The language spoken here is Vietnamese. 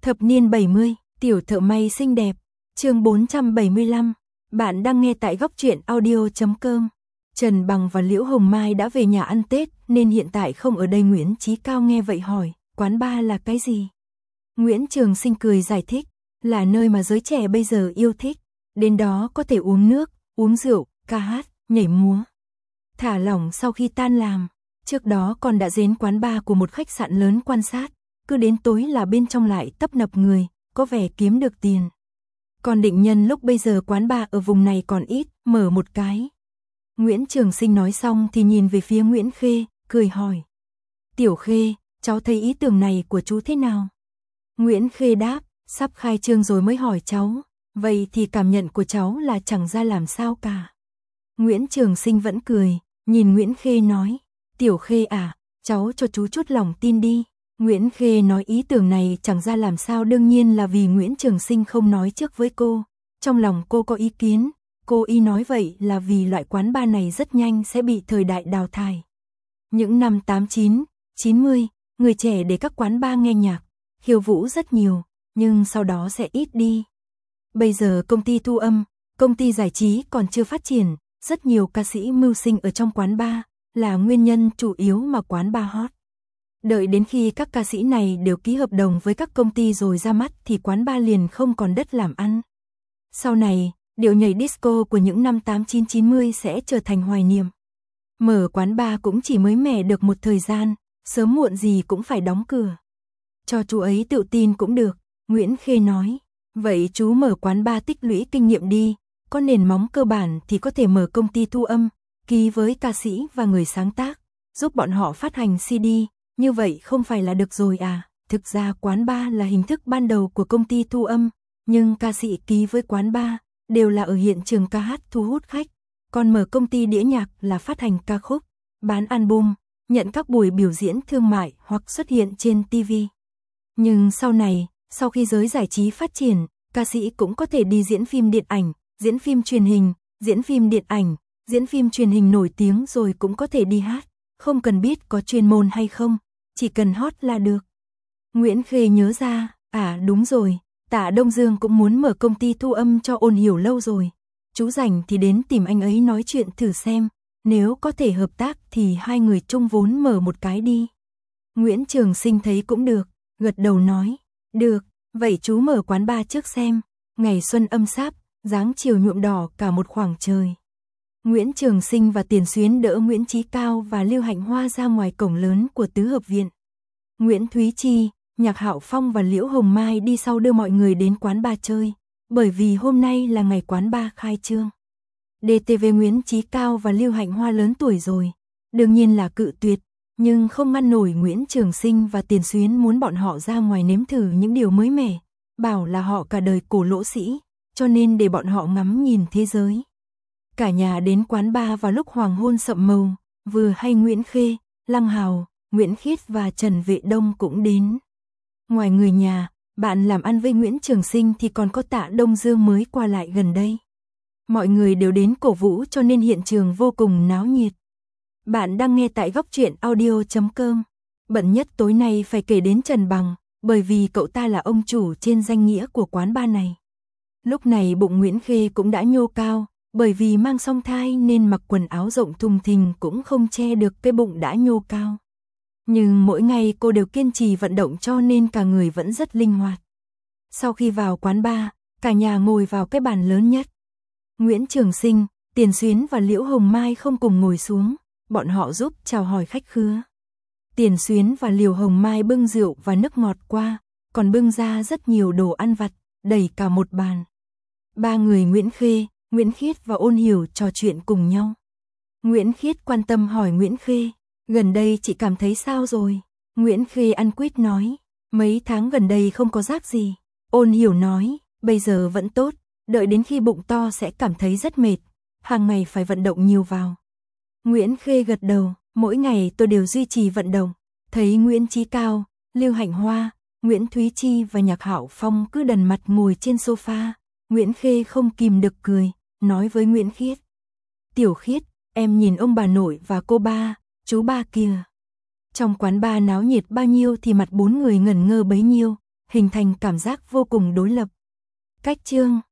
Thập niên 70, tiểu thợ may xinh đẹp, chương 475, bạn đang nghe tại góc truyện audio.com. Trần Bằng và Liễu Hồng Mai đã về nhà ăn Tết nên hiện tại không ở đây. Nguyễn Chí Cao nghe vậy hỏi, quán bar là cái gì? Nguyễn Trường Sinh cười giải thích, là nơi mà giới trẻ bây giờ yêu thích, đến đó có thể uống nước, uống rượu, ca hát, nhảy múa. Thả lỏng sau khi tan làm, trước đó còn đã đến quán bar của một khách sạn lớn quan sát, cứ đến tối là bên trong lại tấp nập người, có vẻ kiếm được tiền. Còn định nhân lúc bây giờ quán bar ở vùng này còn ít, mở một cái. Nguyễn Trường Sinh nói xong thì nhìn về phía Nguyễn Khê, cười hỏi. Tiểu Khê, cháu thấy ý tưởng này của chú thế nào? Nguyễn Khê đáp, sắp khai trương rồi mới hỏi cháu, vậy thì cảm nhận của cháu là chẳng ra làm sao cả. Nguyễn Trường Sinh vẫn cười, nhìn Nguyễn Khê nói, Tiểu Khê à, cháu cho chú chút lòng tin đi. Nguyễn Khê nói ý tưởng này chẳng ra làm sao đương nhiên là vì Nguyễn Trường Sinh không nói trước với cô. Trong lòng cô có ý kiến, cô ý nói vậy là vì loại quán bar này rất nhanh sẽ bị thời đại đào thải. Những năm 89, 90, người trẻ để các quán bar nghe nhạc, khiêu vũ rất nhiều, nhưng sau đó sẽ ít đi. Bây giờ công ty thu âm, công ty giải trí còn chưa phát triển, rất nhiều ca sĩ mưu sinh ở trong quán bar, là nguyên nhân chủ yếu mà quán bar hot. Đợi đến khi các ca sĩ này đều ký hợp đồng với các công ty rồi ra mắt thì quán bar liền không còn đất làm ăn. Sau này, điệu nhảy disco của những năm 89-90 sẽ trở thành hoài niệm. Mở quán bar cũng chỉ mới mẻ được một thời gian, sớm muộn gì cũng phải đóng cửa. Cho chú ấy tự tin cũng được, Nguyễn Khê nói. Vậy chú mở quán bar tích lũy kinh nghiệm đi, có nền móng cơ bản thì có thể mở công ty thu âm, ký với ca sĩ và người sáng tác, giúp bọn họ phát hành CD, như vậy không phải là được rồi à? Thực ra quán bar là hình thức ban đầu của công ty thu âm, nhưng ca sĩ ký với quán bar đều là ở hiện trường ca hát thu hút khách, còn mở công ty đĩa nhạc là phát hành ca khúc, bán album, nhận các buổi biểu diễn thương mại hoặc xuất hiện trên TV. Nhưng sau này, sau khi giới giải trí phát triển, ca sĩ cũng có thể đi diễn phim điện ảnh, diễn phim truyền hình, diễn phim điện ảnh, diễn phim truyền hình nổi tiếng rồi cũng có thể đi hát, không cần biết có chuyên môn hay không, chỉ cần hot là được. Nguyễn Khê nhớ ra, đúng rồi, Tạ Đông Dương cũng muốn mở công ty thu âm cho Ôn Hiểu lâu rồi. Chú rảnh thì đến tìm anh ấy nói chuyện thử xem, nếu có thể hợp tác thì hai người chung vốn mở một cái đi. Nguyễn Trường Sinh thấy cũng được, gật đầu nói, được, vậy chú mở quán bar trước xem. Ngày xuân âm sáp, dáng chiều nhuộm đỏ cả một khoảng trời. Nguyễn Trường Sinh và Tiền Xuyến đỡ Nguyễn Chí Cao và Lưu Hạnh Hoa ra ngoài cổng lớn của tứ hợp viện. Nguyễn Thúy Chi, Nhạc Hạo Phong và Liễu Hồng Mai đi sau đưa mọi người đến quán bar chơi, bởi vì hôm nay là ngày quán bar khai trương. DTV Nguyễn Chí Cao và Lưu Hạnh Hoa lớn tuổi rồi, đương nhiên là cự tuyệt, nhưng không ngăn nổi Nguyễn Trường Sinh và Tiền Xuyến muốn bọn họ ra ngoài nếm thử những điều mới mẻ, bảo là họ cả đời cổ lỗ sĩ, cho nên để bọn họ ngắm nhìn thế giới. Cả nhà đến quán bar vào lúc hoàng hôn sậm màu, vừa hay Nguyễn Khê, Lăng Hào, Nguyễn Khiết và Trần Vệ Đông cũng đến. Ngoài người nhà, bạn làm ăn với Nguyễn Trường Sinh thì còn có Tạ Đông Dương mới qua lại gần đây. Mọi người đều đến cổ vũ cho nên hiện trường vô cùng náo nhiệt. Bạn đang nghe tại góc truyện audio.com. Bận nhất tối nay phải kể đến Trần Bằng, bởi vì cậu ta là ông chủ trên danh nghĩa của quán bar này. Lúc này bụng Nguyễn Khê cũng đã nhô cao, bởi vì mang song thai nên mặc quần áo rộng thùng thình cũng không che được cái bụng đã nhô cao. Nhưng mỗi ngày cô đều kiên trì vận động cho nên cả người vẫn rất linh hoạt. Sau khi vào quán bar, cả nhà ngồi vào cái bàn lớn nhất. Nguyễn Trường Sinh, Tiền Xuyến và Liễu Hồng Mai không cùng ngồi xuống, bọn họ giúp chào hỏi khách khứa. Tiền Xuyến và Liễu Hồng Mai bưng rượu và nước ngọt qua, còn bưng ra rất nhiều đồ ăn vặt, đầy cả một bàn. Ba người Nguyễn Khê, Nguyễn Khiết và Ôn Hiểu trò chuyện cùng nhau. Nguyễn Khiết quan tâm hỏi Nguyễn Khê, gần đây chị cảm thấy sao rồi? Nguyễn Khê ăn quýt nói, mấy tháng gần đây không có rác gì. Ôn Hiểu nói, bây giờ vẫn tốt, đợi đến khi bụng to sẽ cảm thấy rất mệt, hàng ngày phải vận động nhiều vào. Nguyễn Khê gật đầu, mỗi ngày tôi đều duy trì vận động. Thấy Nguyễn Chí Cao, Lưu Hạnh Hoa, Nguyễn Thúy Chi và Nhạc Hạo Phong cứ đần mặt ngồi trên sofa, Nguyễn Khê không kìm được cười, nói với Nguyễn Khiết. Tiểu Khiết, em nhìn ông bà nội và cô ba, chú ba kia. Trong quán bar náo nhiệt bao nhiêu thì mặt bốn người ngẩn ngơ bấy nhiêu, hình thành cảm giác vô cùng đối lập. Cách chương